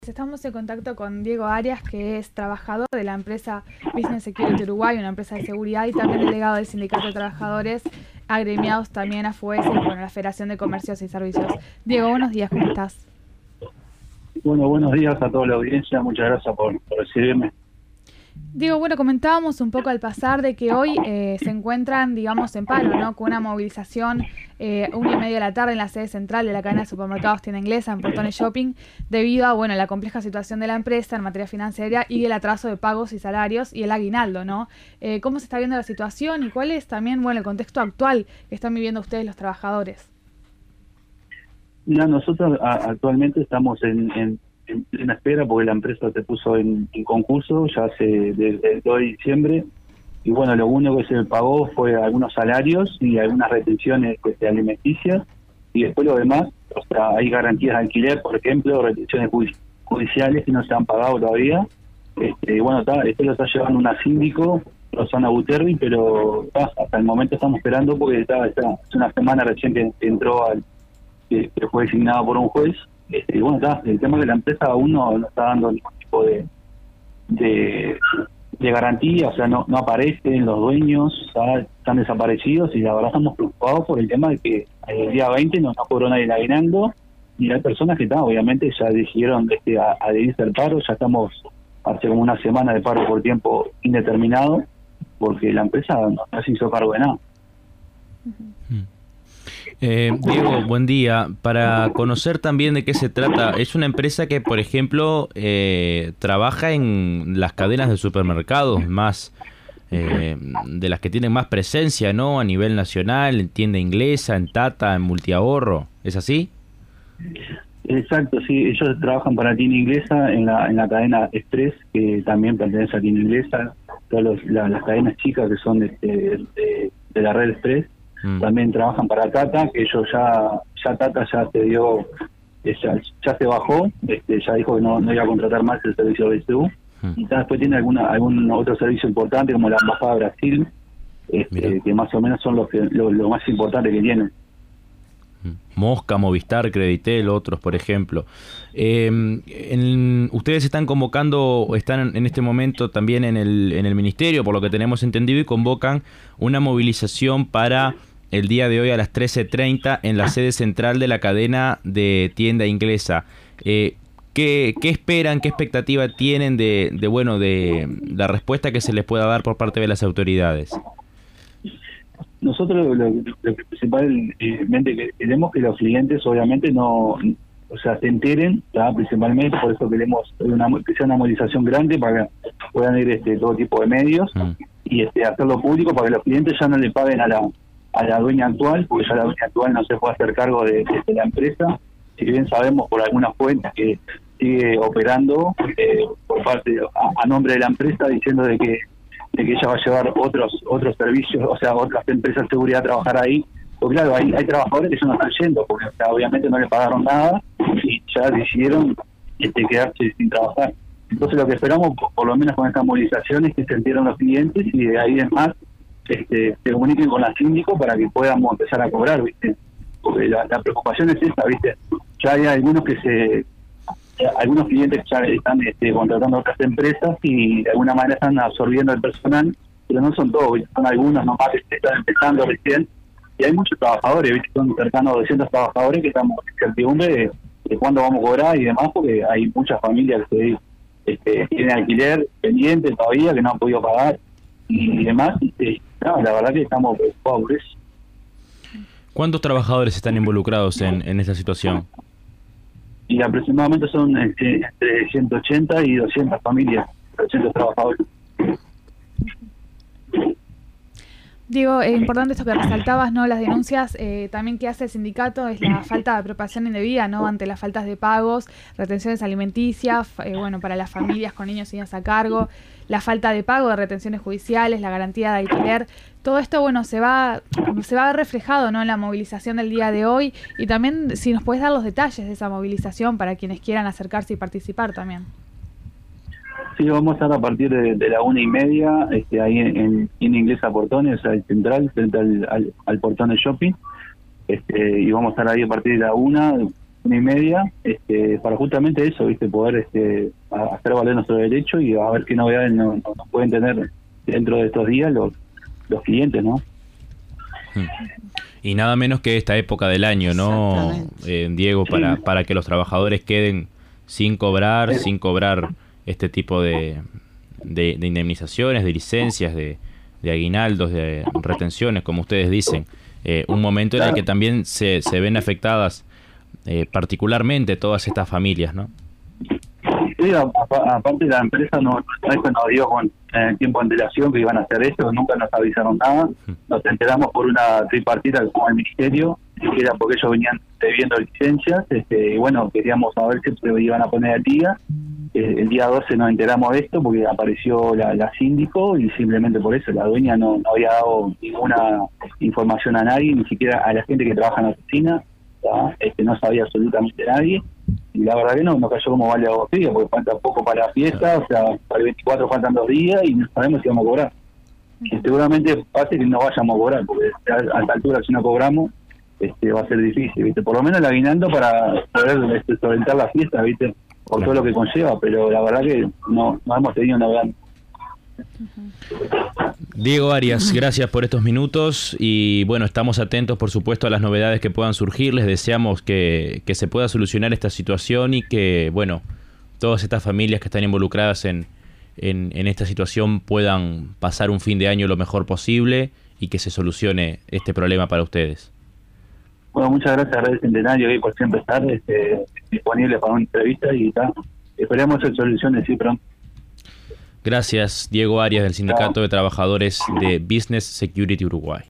Estamos en contacto con Diego Arias, que es trabajador de la empresa Business Security Uruguay, una empresa de seguridad, y también delegado del Sindicato de Trabajadores, agremiados también a FUES y la Federación de Comercios y Servicios. Diego, buenos días, ¿cómo estás? Bueno, buenos días a toda la audiencia, muchas gracias por recibirme. Diego, bueno, comentábamos un poco al pasar de que hoy se encuentran, digamos, en paro, ¿no? Con una movilización 1:30 de la tarde en la sede central de la cadena de supermercados Tienda Inglesa, en Portones Shopping, debido a, bueno, la compleja situación de la empresa en materia financiera y el atraso de pagos y salarios y el aguinaldo, ¿no? ¿Cómo se está viendo la situación y cuál es también, bueno, el contexto actual que están viviendo ustedes los trabajadores? Mira, nosotros actualmente estamos en plena espera porque la empresa se puso en concurso ya desde el 2 de diciembre y bueno, lo único que se pagó fue algunos salarios y algunas retenciones alimenticias y después lo demás, o sea, hay garantías de alquiler, por ejemplo, retenciones judiciales que no se han pagado todavía. Bueno, esto lo está llevando una síndico, Rosana Buterri, pero hasta el momento estamos esperando porque es una semana recién que entró que fue designado por un juez. Bueno, el tema de la empresa aún no está dando ningún tipo de garantía, o sea, no aparecen los dueños, están desaparecidos y la verdad estamos preocupados por el tema de que el día 20 no cobró nadie el aguinaldo y hay personas que obviamente ya decidieron adherirse al paro. Ya estamos hace como una semana de paro por tiempo indeterminado porque la empresa no se hizo cargo de nada. Diego, buen día. Para conocer también de qué se trata, es una empresa que, por ejemplo, trabaja en las cadenas de supermercados más de las que tienen más presencia, ¿no? A nivel nacional, en Tienda Inglesa, en Tata, en Multiahorro. ¿Es así? Exacto, sí. Ellos trabajan para Tienda Inglesa en la cadena Express, que también pertenece a Tienda Inglesa. Todas las cadenas chicas que son de la red Express. También trabajan para Tata, que ellos ya Tata ya se dio, ya se bajó, ya dijo que no iba a contratar más el servicio de BCU. Y después tiene algún otro servicio importante como la Embajada de Brasil, que más o menos son lo más importante que tienen. Mosca, Movistar, Creditel, otros, por ejemplo. Ustedes están convocando, están en este momento también en el ministerio, por lo que tenemos entendido, y convocan una movilización para el día de hoy a las 13:30 en la sede central de la cadena de Tienda Inglesa. ¿Qué esperan, qué expectativa tienen de la respuesta que se les pueda dar por parte de las autoridades? Nosotros lo que principalmente queremos que los clientes obviamente se enteren, principalmente por eso queremos que sea una movilización grande para que puedan ir todo tipo de medios y hacerlo público para que los clientes ya no le paguen a la dueña actual, porque ya la dueña actual no se puede hacer cargo de la empresa. Si bien sabemos por algunas fuentes que sigue operando por parte a nombre de la empresa, diciendo de que ella va a llevar otros servicios, o sea, otras empresas de seguridad a trabajar ahí. Porque claro, hay trabajadores que ya no están yendo, porque obviamente no le pagaron nada y ya decidieron quedarse sin trabajar. Entonces lo que esperamos, por lo menos con esta movilización, es que se enteren los clientes y de ahí en más se comuniquen con la síndico para que podamos empezar a cobrar, ¿viste? Porque la preocupación es esta, ¿viste? Ya hay algunos algunos clientes ya están contratando a otras empresas y de alguna manera están absorbiendo el personal, pero no son todos, ¿viste? Son algunos nomás que están empezando recién y hay muchos trabajadores, ¿viste? Son cercanos a 200 trabajadores que estamos en incertidumbre de cuándo vamos a cobrar y demás, porque hay muchas familias que tienen alquiler pendiente todavía que no han podido pagar y demás. La verdad que estamos preocupados por eso. ¿Cuántos trabajadores están involucrados en esta situación? Y aproximadamente son entre 180 y 200 familias, 200 trabajadores. Digo, es importante esto que resaltabas, ¿no? Las denuncias también que hace el sindicato es la falta de apropiación indebida, ¿no? Ante las faltas de pagos, retenciones alimenticias, para las familias con niños y niñas a cargo, la falta de pago de retenciones judiciales, la garantía de alquiler. Todo esto, se va a ver reflejado, ¿no? En la movilización del día de hoy y también si nos puedes dar los detalles de esa movilización para quienes quieran acercarse y participar también. Sí, vamos a estar a partir de la 1:30, ahí en Inglesa Portones, o sea, el central, frente al Portones Shopping, y vamos a estar ahí a partir de la 1, 1:30, para justamente eso, ¿viste? Poder hacer valer nuestro derecho y a ver qué novedades nos pueden tener dentro de estos días los clientes, ¿no? Y nada menos que esta época del año, ¿no, Diego? Para que los trabajadores queden sin cobrar este tipo de indemnizaciones, de licencias, de aguinaldos, de retenciones, como ustedes dicen. Un momento en el que también se ven afectadas particularmente todas estas familias, ¿no? Sí, aparte la empresa nos dio con tiempo de antelación que iban a hacer esto, nunca nos avisaron nada, nos enteramos por una tripartita con el ministerio, que era porque ellos venían debiendo licencias, y bueno, queríamos saber si se iban a poner al día. El día 12 nos enteramos de esto porque apareció la síndico y simplemente por eso la dueña no había dado ninguna información a nadie, ni siquiera a la gente que trabaja en la oficina, no sabía absolutamente nadie. Y la verdad que nos cayó como vale a botella, porque falta poco para la fiesta, o sea, para el 24 faltan 2 días y no sabemos si vamos a cobrar. Y seguramente pase que no vayamos a cobrar, porque a esta altura si no cobramos, va a ser difícil, ¿viste? Por lo menos el aguinaldo para poder solventar la fiesta, ¿viste? Por todo lo que conlleva, pero la verdad que no hemos tenido novedad. Diego Arias, gracias por estos minutos y bueno, estamos atentos por supuesto a las novedades que puedan surgir. Les deseamos que se pueda solucionar esta situación y que bueno, todas estas familias que están involucradas en esta situación puedan pasar un fin de año lo mejor posible y que se solucione este problema para ustedes. Bueno, muchas gracias a Radio Centenario por siempre estar disponible para una entrevista y esperemos hacer soluciones sí pronto. Gracias, Diego Arias del Sindicato de Trabajadores de Business Security Uruguay.